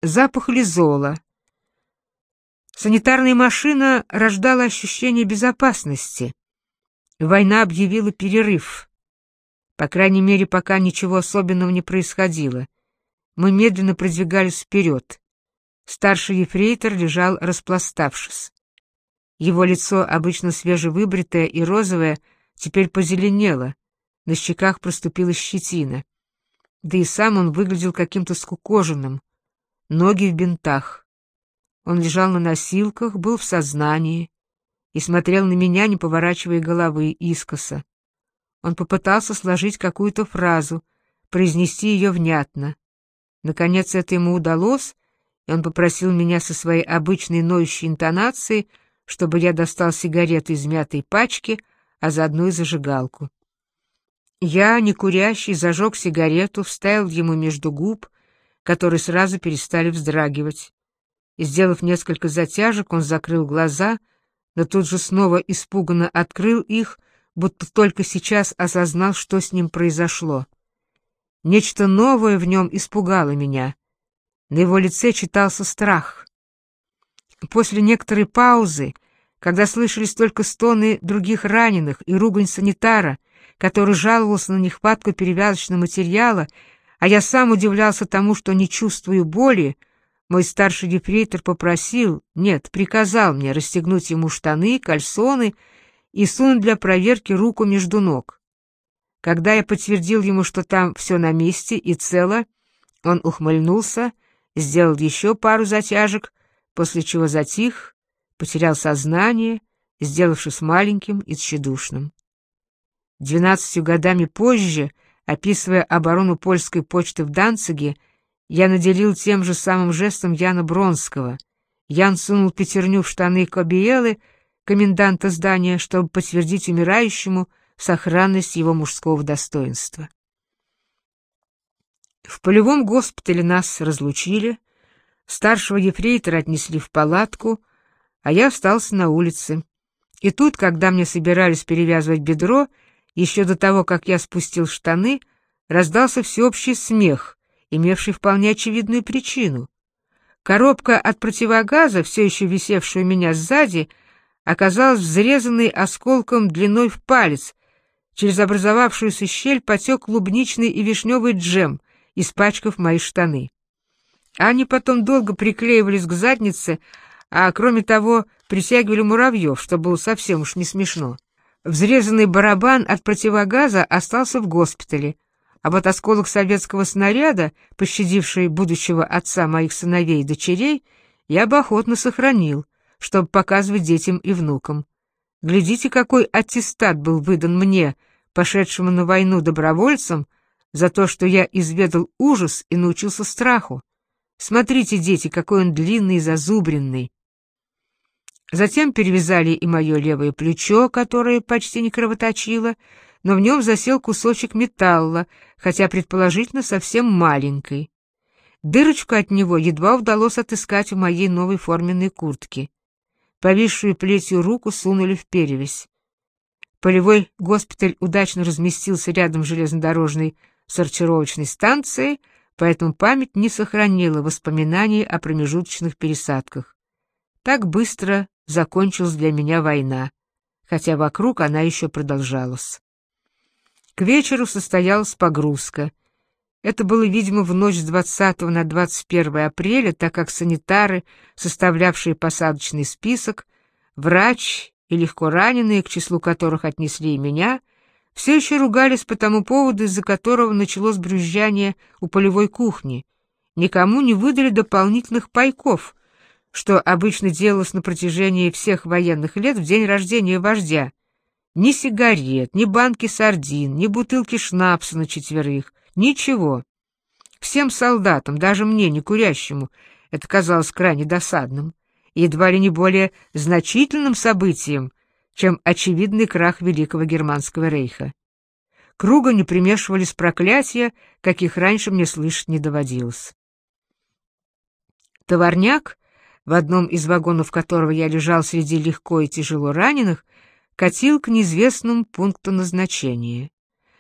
Запах лизола. Санитарная машина рождала ощущение безопасности. Война объявила перерыв. По крайней мере, пока ничего особенного не происходило. Мы медленно продвигались вперед. Старший ефрейтор лежал распластавшись. Его лицо, обычно свежевыбритое и розовое, теперь позеленело, на щеках проступила щетина. Да и сам он выглядел каким-то скукоженным, ноги в бинтах. Он лежал на носилках, был в сознании и смотрел на меня, не поворачивая головы, искоса. Он попытался сложить какую-то фразу, произнести ее внятно. Наконец это ему удалось, и он попросил меня со своей обычной ноющей интонацией, чтобы я достал сигарету из мятой пачки, а заодно и зажигалку. Я, не курящий, зажег сигарету, вставил ему между губ, которые сразу перестали вздрагивать. И, сделав несколько затяжек, он закрыл глаза, но тут же снова испуганно открыл их, будто только сейчас осознал, что с ним произошло. Нечто новое в нем испугало меня. На его лице читался страх. После некоторой паузы, когда слышались только стоны других раненых и ругань санитара, который жаловался на нехватку перевязочного материала, а я сам удивлялся тому, что не чувствую боли, мой старший ефрейтор попросил, нет, приказал мне расстегнуть ему штаны, кальсоны и сунуть для проверки руку между ног. Когда я подтвердил ему, что там все на месте и цело, он ухмыльнулся, сделал еще пару затяжек, после чего затих, потерял сознание, сделавшись маленьким и тщедушным. 12 годами позже, описывая оборону польской почты в Данциге, я наделил тем же самым жестом Яна Бронского. Ян сунул пятерню в штаны Кобиелы, коменданта здания, чтобы подтвердить умирающему сохранность его мужского достоинства. В полевом госпитале нас разлучили, старшего ефрейтора отнесли в палатку, а я остался на улице. И тут, когда мне собирались перевязывать бедро, еще до того, как я спустил штаны, раздался всеобщий смех, имевший вполне очевидную причину. Коробка от противогаза, все еще висевшая у меня сзади, оказалась взрезанной осколком длиной в палец. Через образовавшуюся щель потек клубничный и вишневый джем, испачкав мои штаны. Они потом долго приклеивались к заднице, а кроме того притягивали муравьев, что было совсем уж не смешно. Взрезанный барабан от противогаза остался в госпитале, а вот осколок советского снаряда, пощадивший будущего отца моих сыновей и дочерей, я бы охотно сохранил, чтобы показывать детям и внукам. Глядите, какой аттестат был выдан мне, пошедшему на войну добровольцем, за то, что я изведал ужас и научился страху. Смотрите, дети, какой он длинный и зазубренный. Затем перевязали и мое левое плечо, которое почти не кровоточило, но в нем засел кусочек металла, хотя предположительно совсем маленький. Дырочку от него едва удалось отыскать в моей новой форменной куртке. Повисшую плетью руку сунули в перевязь. Полевой госпиталь удачно разместился рядом с железнодорожной сортировочной станцией, поэтому память не сохранила воспоминаний о промежуточных пересадках. Так быстро закончилась для меня война, хотя вокруг она еще продолжалась. К вечеру состоялась погрузка. Это было, видимо, в ночь с 20 на 21 апреля, так как санитары, составлявшие посадочный список, врач и легко раненые, к числу которых отнесли и меня, все еще ругались по тому поводу, из-за которого началось брюзжание у полевой кухни. Никому не выдали дополнительных пайков, что обычно делалось на протяжении всех военных лет в день рождения вождя. Ни сигарет, ни банки сардин, ни бутылки шнапса на четверых, ничего. Всем солдатам, даже мне, не курящему, это казалось крайне досадным, и едва ли не более значительным событием, чем очевидный крах Великого Германского рейха. К руганью примешивались проклятия, каких раньше мне слышать не доводилось. Товарняк, в одном из вагонов которого я лежал среди легко и тяжело раненых, катил к неизвестному пункту назначения.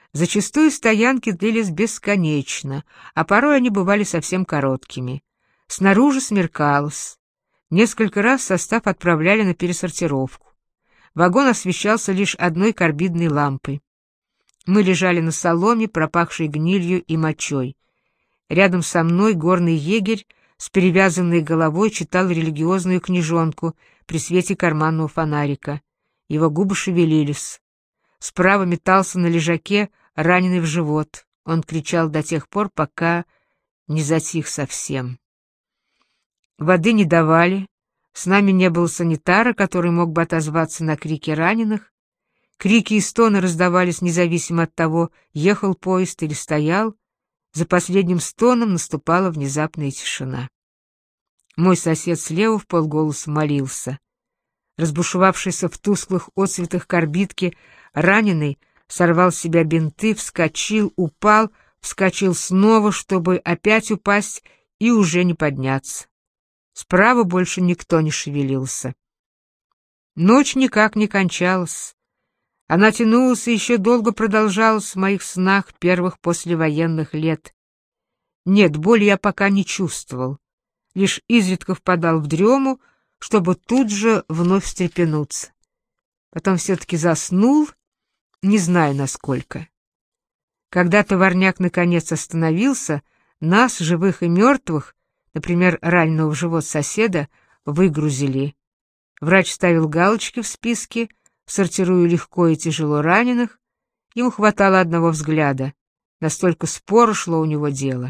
Зачастую стоянки длились бесконечно, а порой они бывали совсем короткими. Снаружи смеркалось. Несколько раз состав отправляли на пересортировку. Вагон освещался лишь одной карбидной лампой. Мы лежали на соломе, пропахшей гнилью и мочой. Рядом со мной горный егерь с перевязанной головой читал религиозную книжонку при свете карманного фонарика. Его губы шевелились. Справа метался на лежаке раненый в живот. Он кричал до тех пор, пока не затих совсем. Воды не давали. С нами не было санитара, который мог бы отозваться на крики раненых. Крики и стоны раздавались независимо от того, ехал поезд или стоял. За последним стоном наступала внезапная тишина. Мой сосед слева вполголоса молился. Разбушевавшийся в тусклых отцветах карбидки, раненый сорвал с себя бинты, вскочил, упал, вскочил снова, чтобы опять упасть и уже не подняться. Справа больше никто не шевелился. Ночь никак не кончалась. Она тянулась и еще долго продолжалась в моих снах первых послевоенных лет. Нет, боли я пока не чувствовал. Лишь изредка впадал в дрему, чтобы тут же вновь встрепенуться. Потом все-таки заснул, не знаю насколько. Когда товарняк наконец остановился, нас, живых и мертвых, например, раненого в живот соседа, выгрузили. Врач ставил галочки в списке, сортируя легко и тяжело раненых. Ему хватало одного взгляда. Настолько споро шло у него дело.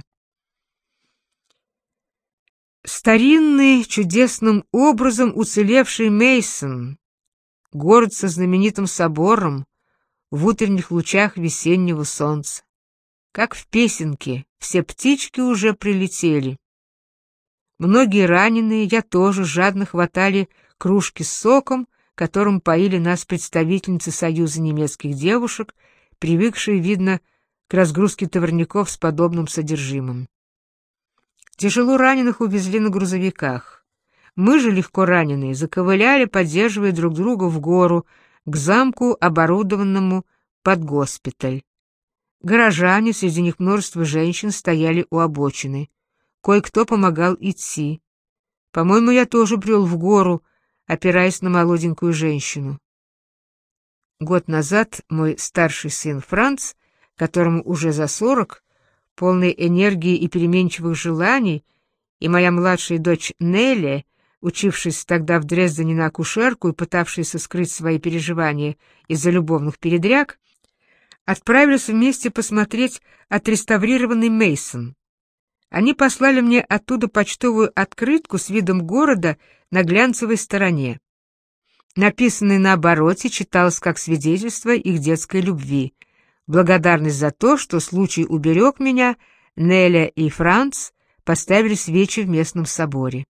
Старинный, чудесным образом уцелевший Мейсон, город со знаменитым собором, в утренних лучах весеннего солнца. Как в песенке, все птички уже прилетели. Многие раненые, я тоже, жадно хватали кружки с соком, которым поили нас представительницы Союза немецких девушек, привыкшие, видно, к разгрузке товарников с подобным содержимым. Тяжело раненых увезли на грузовиках. Мы же, легко раненые, заковыляли, поддерживая друг друга в гору, к замку, оборудованному под госпиталь. Горожане, среди них множество женщин, стояли у обочины. Кое-кто помогал идти. По-моему, я тоже брел в гору, опираясь на молоденькую женщину. Год назад мой старший сын Франц, которому уже за 40, полный энергии и переменчивых желаний, и моя младшая дочь Нелли, учившись тогда в Дрездене на акушерку и пытавшаяся скрыть свои переживания из-за любовных передряг, отправились вместе посмотреть отреставрированный Мейсон. Они послали мне оттуда почтовую открытку с видом города на глянцевой стороне. Написанное на обороте читалось как свидетельство их детской любви, благодарность за то, что случай уберег меня, Неля и Франц поставили свечи в местном соборе.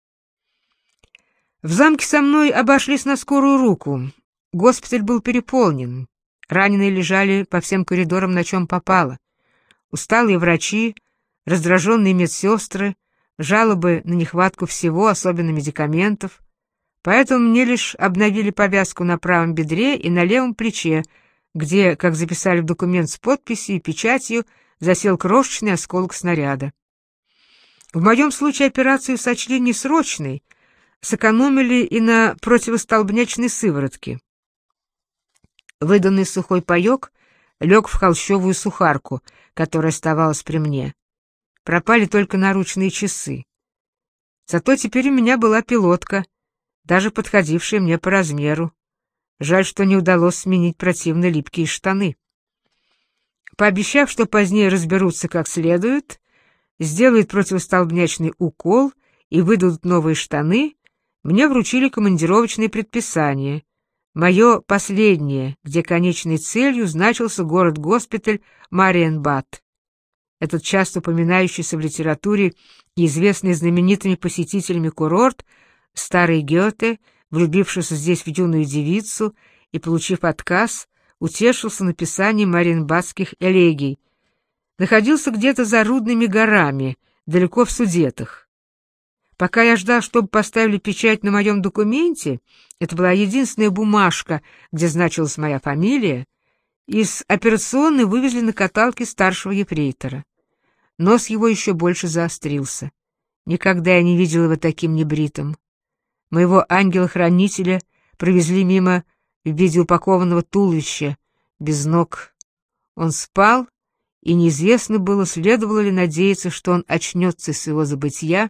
В замке со мной обошлись на скорую руку. Госпиталь был переполнен. Раненые лежали по всем коридорам, на чем попало. Усталые врачи, раздраженные медсестры, жалобы на нехватку всего, особенно медикаментов. Поэтому мне лишь обновили повязку на правом бедре и на левом плече, где, как записали в документ с подписью и печатью, засел крошечный осколок снаряда. В моем случае операцию сочли несрочной, сэкономили и на противостолбнячной сыворотке. Выданный сухой паёк лег в холщовую сухарку, которая оставалась при мне. Пропали только наручные часы. Зато теперь у меня была пилотка, даже подходившая мне по размеру. Жаль, что не удалось сменить противно липкие штаны. Пообещав, что позднее разберутся как следует, сделают противостолбнячный укол и выдадут новые штаны, мне вручили командировочное предписание, мое последнее, где конечной целью значился город-госпиталь Мариенбад. Этот часто упоминающийся в литературе и известный знаменитыми посетителями курорт, старый Гёте, влюбившийся здесь в юную девицу и, получив отказ, утешился написанием мариенбадских элегий, находился где-то за Рудными горами, далеко в Судетах. Пока я ждал, чтобы поставили печать на моем документе, это была единственная бумажка, где значилась моя фамилия, из операционной вывезли на каталке старшего ефрейтора. Нос его еще больше заострился. Никогда я не видел его таким небритым. Моего ангела-хранителя провезли мимо в виде упакованного туловища, без ног. Он спал, и неизвестно было, следовало ли надеяться, что он очнется из своего забытья,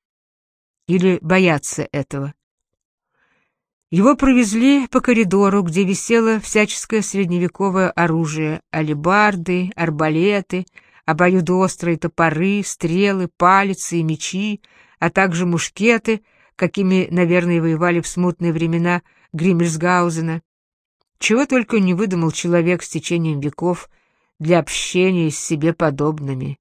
или бояться этого. Его провезли по коридору, где висело всяческое средневековое оружие: алебарды, арбалеты, обоюдоострые топоры, стрелы, палицы и мечи, а также мушкеты, какими, наверное, воевали в смутные времена Гриммельсгаузена. Чего только не выдумал человек с течением веков для общения с себе подобными.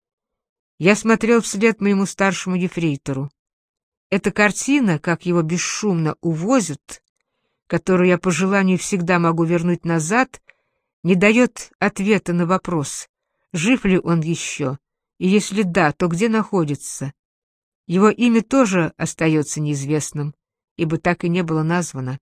Я смотрел вслед моему старшему ефрейтору. Эта картина, как его бесшумно увозят, которую я по желанию всегда могу вернуть назад, не дает ответа на вопрос, жив ли он еще, и если да, то где находится. Его имя тоже остается неизвестным, ибо так и не было названо.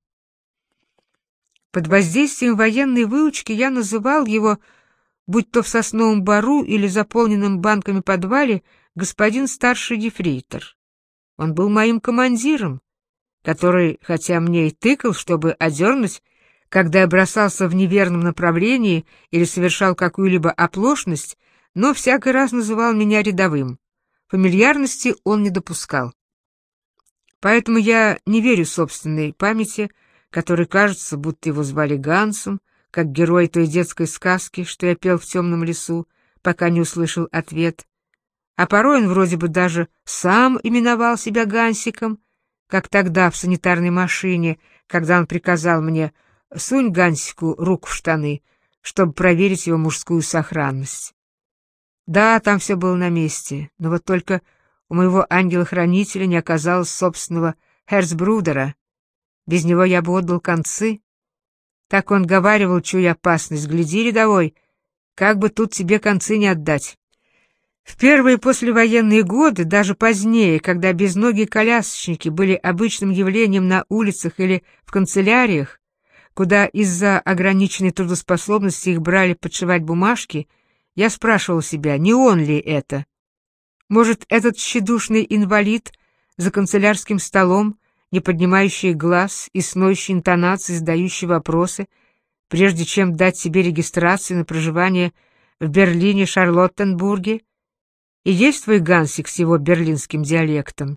Под воздействием военной выучки я называл его, будь то в сосновом бору или заполненном банками подвале, господин старший ефрейтор. Он был моим командиром, который, хотя мне и тыкал, чтобы одернуть, когда я бросался в неверном направлении или совершал какую-либо оплошность, но всякий раз называл меня рядовым. Фамильярности он не допускал. Поэтому я не верю собственной памяти, которой кажется, будто его звали Гансом, как герой той детской сказки, что я пел в темном лесу, пока не услышал ответ. А порой он вроде бы даже сам именовал себя Гансиком, как тогда в санитарной машине, когда он приказал мне: «Сунь Гансику руку в штаны», чтобы проверить его мужскую сохранность. Да, там все было на месте, но вот только у моего ангела-хранителя не оказалось собственного Херцбрудера. Без него я бы отдал концы. Так он говаривал, чуя опасность: «Гляди, рядовой, как бы тут тебе концы не отдать». В первые послевоенные годы, даже позднее, когда безногие колясочники были обычным явлением на улицах или в канцеляриях, куда из-за ограниченной трудоспособности их брали подшивать бумажки, я спрашивал себя, не он ли это? Может, этот тщедушный инвалид за канцелярским столом, не поднимающий глаз и с ноющей интонацией задающий вопросы, прежде чем дать себе регистрацию на проживание в Берлине-Шарлоттенбурге, и есть твой Гансик с его берлинским диалектом?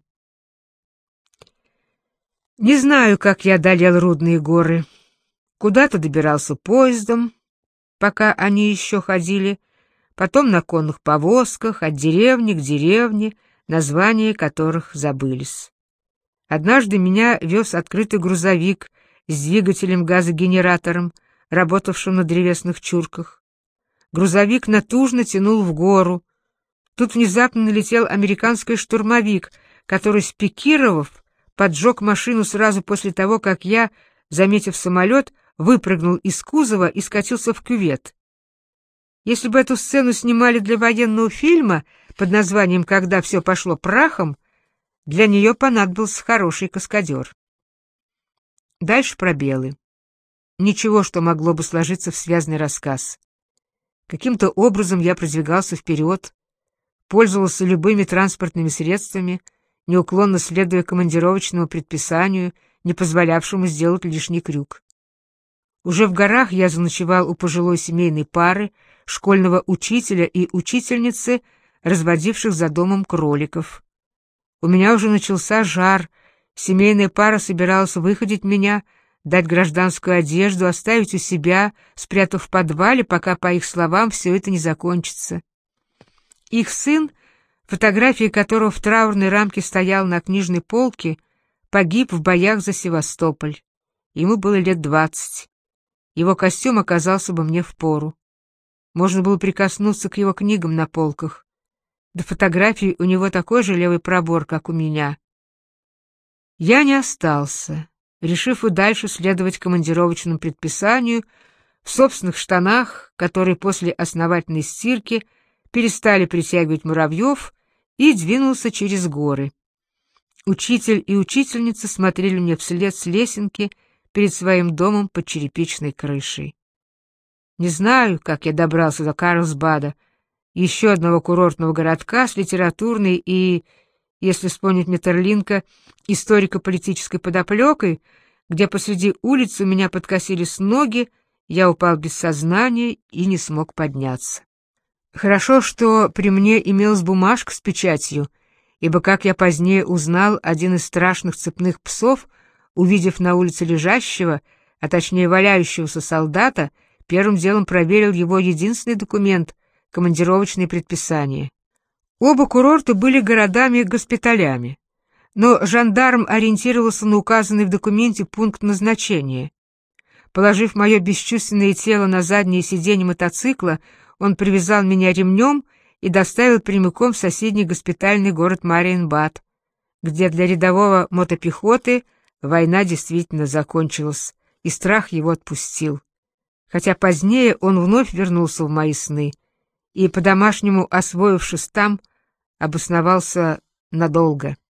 Не знаю, как я одолел Рудные горы. Куда-то добирался поездом, пока они еще ходили, потом на конных повозках от деревни к деревне, названия которых забылись. Однажды меня вез открытый грузовик с двигателем-газогенератором, работавшим на древесных чурках. Грузовик натужно тянул в гору. Тут внезапно налетел американский штурмовик, который, спикировав, поджег машину сразу после того, как я, заметив самолет, выпрыгнул из кузова и скатился в кювет. Если бы эту сцену снимали для военного фильма под названием «Когда все пошло прахом», для нее понадобился хороший каскадер. Дальше пробелы. Ничего, что могло бы сложиться в связный рассказ. Каким-то образом я продвигался вперед, пользовался любыми транспортными средствами, неуклонно следуя командировочному предписанию, не позволявшему сделать лишний крюк. Уже в горах я заночевал у пожилой семейной пары, школьного учителя и учительницы, разводивших за домом кроликов. У меня уже начался жар, семейная пара собиралась выходить меня, дать гражданскую одежду, оставить у себя, спрятав в подвале, пока, по их словам, все это не закончится. Их сын, фотография которого в траурной рамке стоял на книжной полке, погиб в боях за Севастополь. Ему было лет 20. Его костюм оказался бы мне впору. Можно было прикоснуться к его книгам на полках. До фотографий у него такой же левый пробор, как у меня. Я не остался, решив и дальше следовать командировочному предписанию в собственных штанах, которые после основательной стирки перестали притягивать муравьев, и двинулся через горы. Учитель и учительница смотрели мне вслед с лесенки перед своим домом под черепичной крышей. Не знаю, как я добрался до Карлсбада, еще одного курортного городка с литературной и если вспомнить Метерлинка историко-политической подоплекой, где посреди улицы у меня подкосились ноги, я упал без сознания и не смог подняться. Хорошо, что при мне имелась бумажка с печатью, ибо, как я позднее узнал, один из страшных цепных псов, увидев на улице лежащего, а точнее валяющегося солдата, первым делом проверил его единственный документ — командировочные предписания. Оба курорта были городами-госпиталями, но жандарм ориентировался на указанный в документе пункт назначения. Положив мое бесчувственное тело на заднее сиденье мотоцикла, он привязал меня ремнем и доставил прямиком в соседний госпитальный город Мариенбад, где для рядового мотопехоты война действительно закончилась, и страх его отпустил. Хотя позднее он вновь вернулся в мои сны и, по-домашнему освоившись там, обосновался надолго.